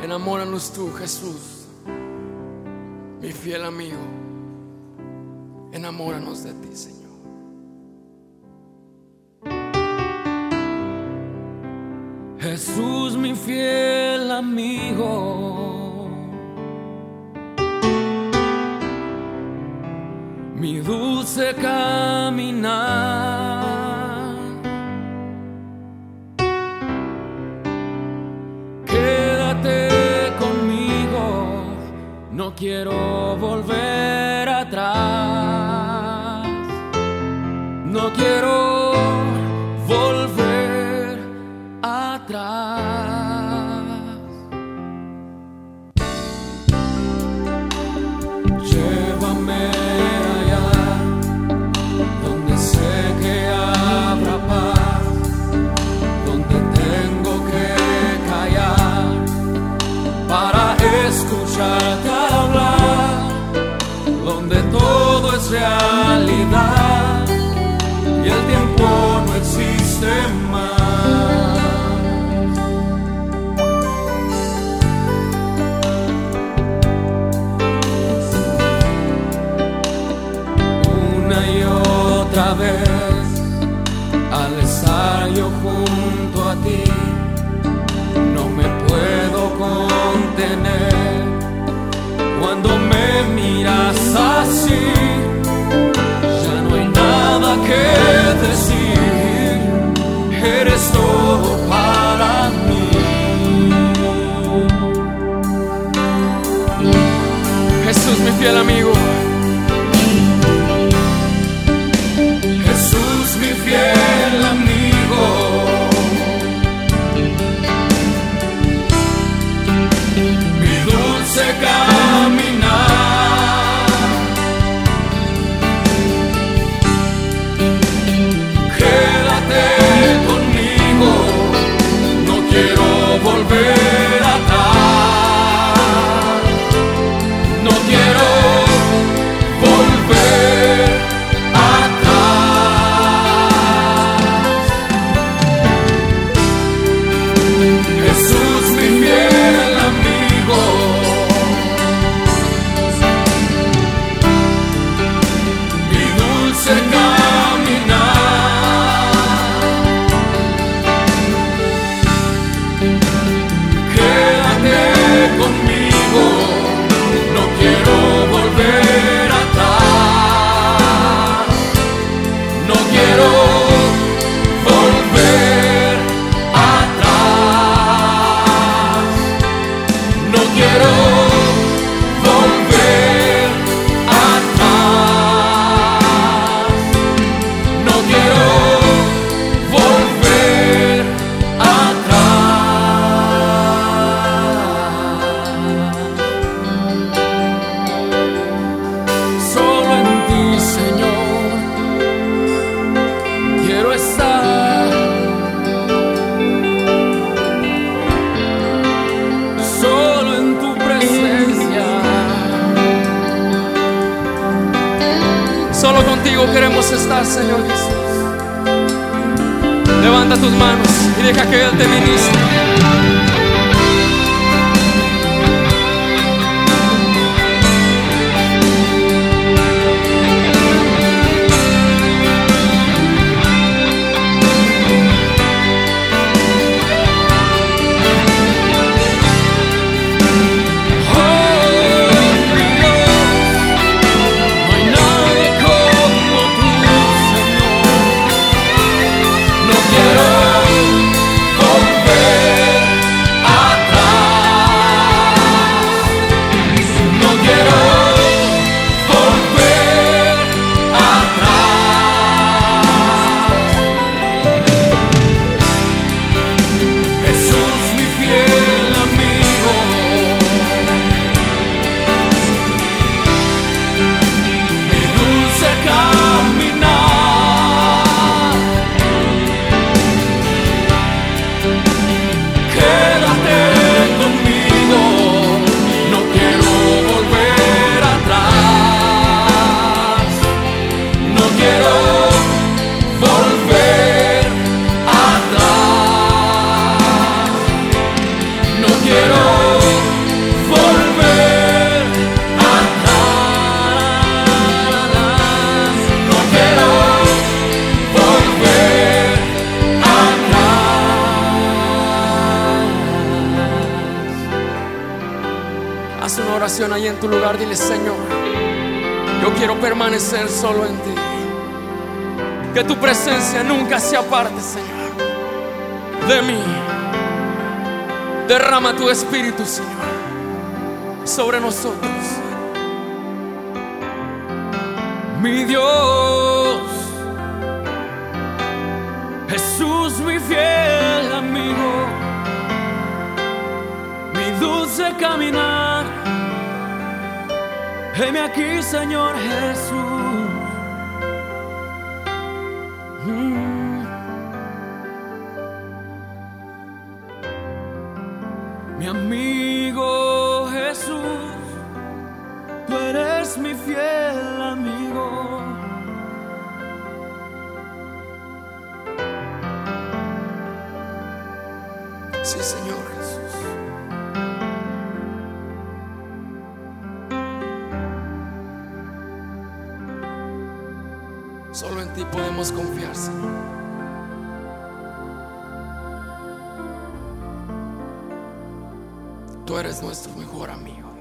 Enamóranos tú, Jesús, mi fiel amigo. Enamóranos de ti, Señor. Jesús, mi fiel amigo, mi dulce caminar, quédate conmigo, no quiero volver atrás, no quiero volver atrás. Llévame allá donde sé que habrá paz, donde tengo que callar para escucharte hablar, donde todo es realidad y el tiempo no existe más. Otra vez, al estar yo junto a ti, no me puedo contener. Cuando me miras así, ya no hay nada que decir. Eres todo para mí. Jesús, mi fiel amigo. Mi fiel amigo, mi dulce caminar, quédate conmigo, no quiero volver atrás, no quiero volver Jesús, mi fiel amigo, mi dulce caminar, quédate conmigo, no quiero volver atrás, no quiero volver atrás. No quiero volver atrás, no quiero volver atrás. Solo en ti, Señor, quiero estar. Solo en tu presencia, Solo contigo queremos estar, Señor Jesús. Levanta tus manos y deja que Él te ministre. quiero Haz una oración ahí en tu lugar. Dile: Señor, yo quiero permanecer solo en ti. Que tu presencia nunca se aparte, Señor, de mí. Derrama tu espíritu, Señor, sobre nosotros. Mi Dios, Jesús, mi fiel amigo, mi dulce caminar. Heme aquí, Señor Jesús. Mi amigo Jesús, tú eres mi fiel amigo. Sí, Señor Jesús. Solo en ti podemos confiar, Señor. Tú eres nuestro mejor amigo.